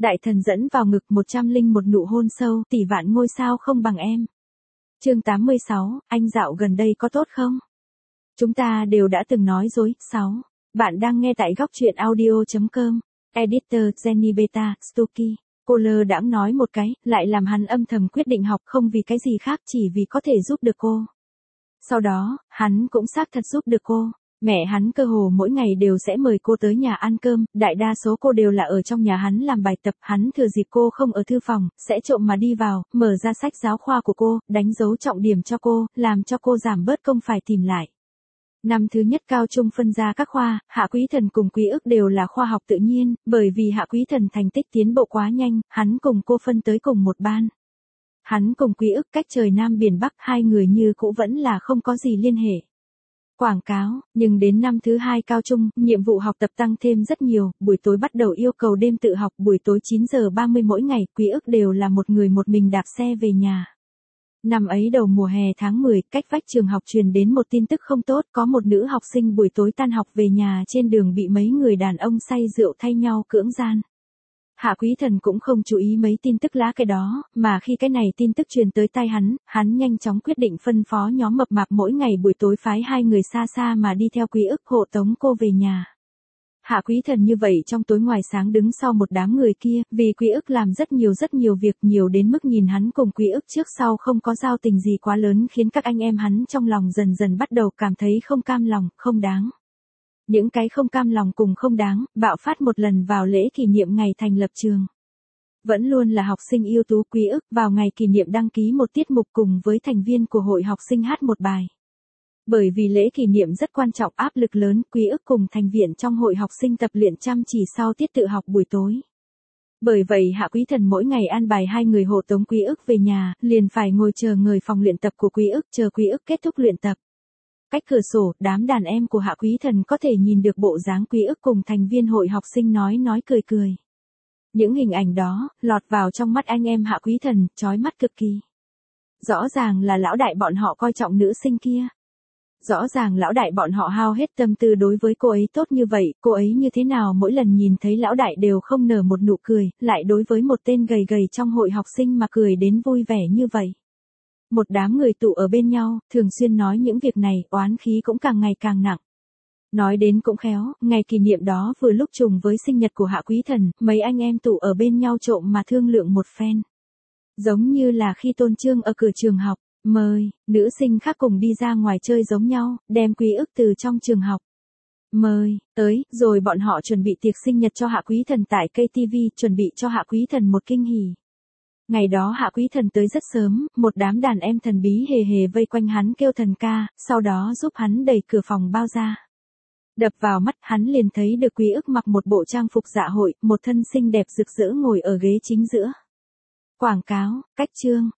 Đại thần dẫn vào ngực 101 nụ hôn sâu, tỷ vạn ngôi sao không bằng em. Chương 86, anh dạo gần đây có tốt không? Chúng ta đều đã từng nói dối. 6. Bạn đang nghe tại góc truyện audio.com. Editor Jenny Beta, Stucky. Cô lơ đãng nói một cái, lại làm hắn âm thầm quyết định học không vì cái gì khác chỉ vì có thể giúp được cô. Sau đó, hắn cũng xác thật giúp được cô. Mẹ hắn cơ hồ mỗi ngày đều sẽ mời cô tới nhà ăn cơm, đại đa số cô đều là ở trong nhà hắn làm bài tập, hắn thừa dịp cô không ở thư phòng, sẽ trộm mà đi vào, mở ra sách giáo khoa của cô, đánh dấu trọng điểm cho cô, làm cho cô giảm bớt công phải tìm lại. Năm thứ nhất cao trung phân ra các khoa, Hạ Quý Thần cùng Quý Ức đều là khoa học tự nhiên, bởi vì Hạ Quý Thần thành tích tiến bộ quá nhanh, hắn cùng cô phân tới cùng một ban. Hắn cùng Quý Ức cách trời Nam biển Bắc, hai người như cũ vẫn là không có gì liên hệ. Quảng cáo, nhưng đến năm thứ hai cao trung, nhiệm vụ học tập tăng thêm rất nhiều, buổi tối bắt đầu yêu cầu đêm tự học, buổi tối 9 giờ 30 mỗi ngày, Quý Ức đều là một người một mình đạp xe về nhà. Năm ấy đầu mùa hè tháng 10, cách vách trường học truyền đến một tin tức không tốt, có một nữ học sinh buổi tối tan học về nhà trên đường bị mấy người đàn ông say rượu thay nhau cưỡng gian. Hạ Quý Thần cũng không chú ý mấy tin tức lá cái đó, mà khi cái này tin tức truyền tới tai hắn nhanh chóng quyết định phân phó nhóm mập mạp mỗi ngày buổi tối phái hai người xa xa mà đi theo Quý Ức hộ tống cô về nhà. Hạ Quý Thần như vậy trong tối ngoài sáng đứng sau một đám người kia, vì Quý Ức làm rất nhiều việc, nhiều đến mức nhìn hắn cùng Quý Ức trước sau không có giao tình gì quá lớn, khiến các anh em hắn trong lòng dần dần bắt đầu cảm thấy không cam lòng, không đáng. Những cái không cam lòng cùng không đáng, bạo phát một lần vào lễ kỷ niệm ngày thành lập trường. Vẫn luôn là học sinh ưu tú Quý Ức vào ngày kỷ niệm đăng ký một tiết mục cùng với thành viên của hội học sinh hát một bài. Bởi vì lễ kỷ niệm rất quan trọng, áp lực lớn, Quý Ức cùng thành viên trong hội học sinh tập luyện chăm chỉ sau tiết tự học buổi tối. Bởi vậy Hạ Quý Thần mỗi ngày an bài hai người hộ tống Quý Ức về nhà, liền phải ngồi chờ người phòng luyện tập của Quý Ức, chờ Quý Ức kết thúc luyện tập. Cách cửa sổ, đám đàn em của Hạ Quý Thần có thể nhìn được bộ dáng Quý Ức cùng thành viên hội học sinh nói cười. Những hình ảnh đó, lọt vào trong mắt anh em Hạ Quý Thần, chói mắt cực kỳ. Rõ ràng là lão đại bọn họ coi trọng nữ sinh kia. Rõ ràng lão đại bọn họ hao hết tâm tư đối với cô ấy tốt như vậy, cô ấy như thế nào mỗi lần nhìn thấy lão đại đều không nở một nụ cười, lại đối với một tên gầy trong hội học sinh mà cười đến vui vẻ như vậy. Một đám người tụ ở bên nhau, thường xuyên nói những việc này, oán khí cũng càng ngày càng nặng. Nói đến cũng khéo, ngày kỷ niệm đó vừa lúc trùng với sinh nhật của Hạ Quý Thần, mấy anh em tụ ở bên nhau trộm mà thương lượng một phen. Giống như là khi Tôn Trương ở cửa trường học, mời, nữ sinh khác cùng đi ra ngoài chơi giống nhau, đem Quý Ức từ trong trường học. Mời, tới, rồi bọn họ chuẩn bị tiệc sinh nhật cho Hạ Quý Thần tại KTV, chuẩn bị cho Hạ Quý Thần một kinh hỉ. Ngày đó Hạ Quý Thần tới rất sớm, một đám đàn em thần bí hề vây quanh hắn kêu thần ca, sau đó giúp hắn đẩy cửa phòng bao ra. Đập vào mắt hắn liền thấy được Quý Ức mặc một bộ trang phục dạ hội, một thân xinh đẹp rực rỡ ngồi ở ghế chính giữa. Quảng cáo, cách chương,